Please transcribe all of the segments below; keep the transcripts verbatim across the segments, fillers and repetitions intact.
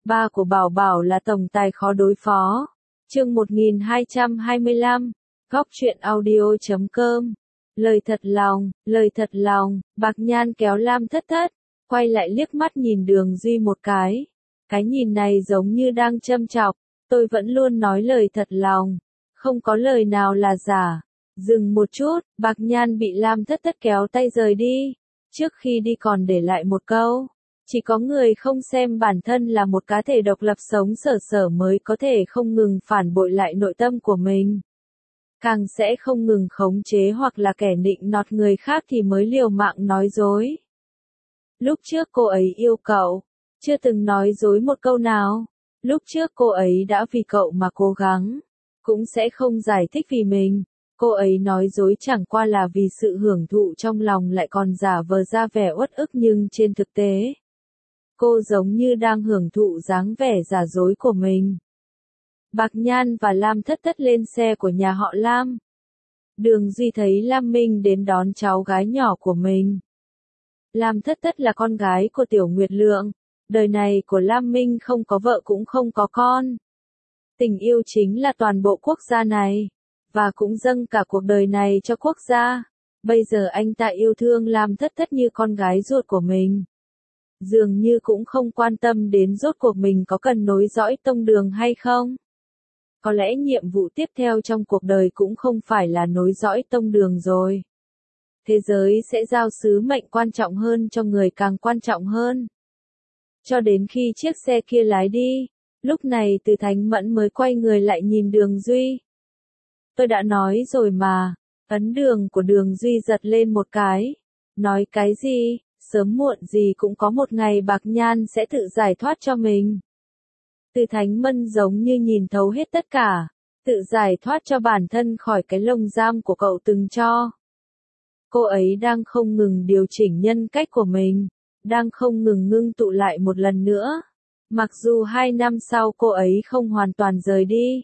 Ba của Bảo Bảo là tổng tài khó đối phó. Chương một nghìn hai trăm hai mươi lăm, góc truyện audio chấm com. Lời thật lòng, lời thật lòng, Bạc Nhan kéo Lam Thất Thất, quay lại liếc mắt nhìn Đường Duy một cái. Cái nhìn này giống như đang châm chọc, tôi vẫn luôn nói lời thật lòng, không có lời nào là giả. Dừng một chút, Bạc Nhan bị Lam Thất Thất kéo tay rời đi, trước khi đi còn để lại một câu. Chỉ có người không xem bản thân là một cá thể độc lập sống sở sở mới có thể không ngừng phản bội lại nội tâm của mình. Càng sẽ không ngừng khống chế hoặc là kẻ nịnh nọt người khác thì mới liều mạng nói dối. Lúc trước cô ấy yêu cậu, chưa từng nói dối một câu nào. Lúc trước cô ấy đã vì cậu mà cố gắng, cũng sẽ không giải thích vì mình. Cô ấy nói dối chẳng qua là vì sự hưởng thụ trong lòng lại còn giả vờ ra vẻ uất ức nhưng trên thực tế, cô giống như đang hưởng thụ dáng vẻ giả dối của mình. Bạc Nhan và Lam Thất Thất lên xe của nhà họ Lam. Đường Duy thấy Lam Minh đến đón cháu gái nhỏ của mình. Lam Thất Thất là con gái của Tiểu Nguyệt Lượng. Đời này của Lam Minh không có vợ cũng không có con. Tình yêu chính là toàn bộ quốc gia này, và cũng dâng cả cuộc đời này cho quốc gia. Bây giờ anh ta yêu thương Lam Thất Thất như con gái ruột của mình. Dường như cũng không quan tâm đến rốt cuộc mình có cần nối dõi tông Đường hay không. Có lẽ nhiệm vụ tiếp theo trong cuộc đời cũng không phải là nối dõi tông Đường rồi. Thế giới sẽ giao sứ mệnh quan trọng hơn cho người càng quan trọng hơn. Cho đến khi chiếc xe kia lái đi, lúc này Từ Thánh Mẫn mới quay người lại nhìn Đường Duy. Tôi đã nói rồi mà. Ấn đường của Đường Duy giật lên một cái. Nói cái gì, sớm muộn gì cũng có một ngày Bạc Nhan sẽ tự giải thoát cho mình. Từ Thánh Mẫn giống như nhìn thấu hết tất cả, tự giải thoát cho bản thân khỏi cái lồng giam của cậu từng cho. Cô ấy đang không ngừng điều chỉnh nhân cách của mình, đang không ngừng ngưng tụ lại một lần nữa. Mặc dù hai năm sau cô ấy không hoàn toàn rời đi,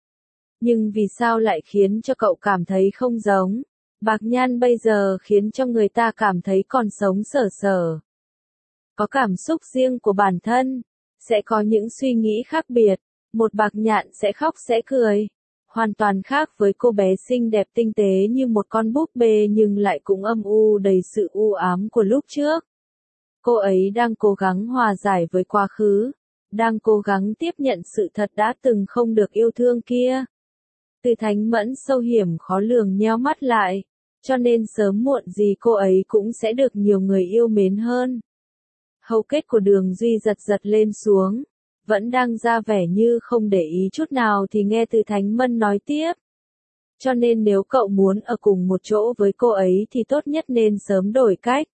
nhưng vì sao lại khiến cho cậu cảm thấy không giống? Bạc Nhan bây giờ khiến cho người ta cảm thấy còn sống sở sở. Có cảm xúc riêng của bản thân, sẽ có những suy nghĩ khác biệt. Một Bạc Nhan sẽ khóc sẽ cười, hoàn toàn khác với cô bé xinh đẹp tinh tế như một con búp bê nhưng lại cũng âm u đầy sự u ám của lúc trước. Cô ấy đang cố gắng hòa giải với quá khứ, đang cố gắng tiếp nhận sự thật đã từng không được yêu thương kia. Từ Thánh Mẫn sâu hiểm khó lường nheo mắt lại, cho nên sớm muộn gì cô ấy cũng sẽ được nhiều người yêu mến hơn. Hầu kết của Đường Duy giật giật lên xuống, vẫn đang ra vẻ như không để ý chút nào thì nghe Từ Thánh Mẫn nói tiếp. Cho nên nếu cậu muốn ở cùng một chỗ với cô ấy thì tốt nhất nên sớm đổi cách.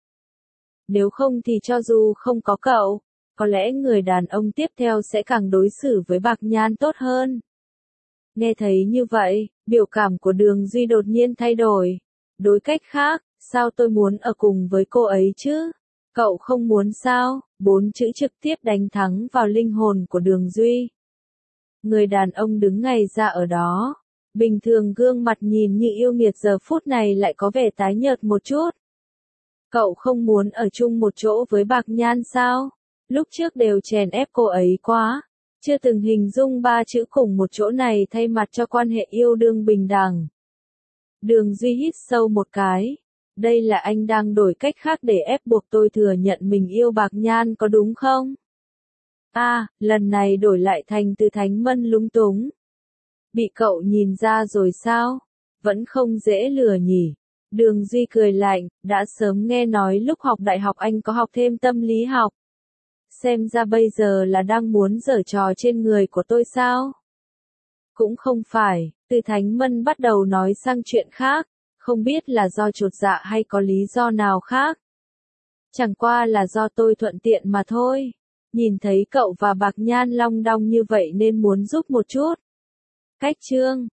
Nếu không thì cho dù không có cậu, có lẽ người đàn ông tiếp theo sẽ càng đối xử với Bạc Nhan tốt hơn. Nghe thấy như vậy, biểu cảm của Đường Duy đột nhiên thay đổi. Đối cách khác, sao tôi muốn ở cùng với cô ấy chứ? Cậu không muốn sao? Bốn chữ trực tiếp đánh thắng vào linh hồn của Đường Duy. Người đàn ông đứng ngay ra ở đó. Bình thường gương mặt nhìn như yêu nghiệt giờ phút này lại có vẻ tái nhợt một chút. Cậu không muốn ở chung một chỗ với Bạc Nhan sao? Lúc trước đều chèn ép cô ấy quá. Chưa từng hình dung ba chữ cùng một chỗ này thay mặt cho quan hệ yêu đương bình đẳng. Đường Duy hít sâu một cái. Đây là anh đang đổi cách khác để ép buộc tôi thừa nhận mình yêu Bạc Nhan có đúng không? À, lần này đổi lại thành Từ Thánh Mẫn lúng túng. Bị cậu nhìn ra rồi sao? Vẫn không dễ lừa nhỉ? Đường Duy cười lạnh, đã sớm nghe nói lúc học đại học anh có học thêm tâm lý học. Xem ra bây giờ là đang muốn giở trò trên người của tôi sao? Cũng không phải, Từ Thánh Mẫn bắt đầu nói sang chuyện khác, không biết là do chột dạ hay có lý do nào khác. Chẳng qua là do tôi thuận tiện mà thôi. Nhìn thấy cậu và Bạc Nhan long đong như vậy nên muốn giúp một chút. Cách chương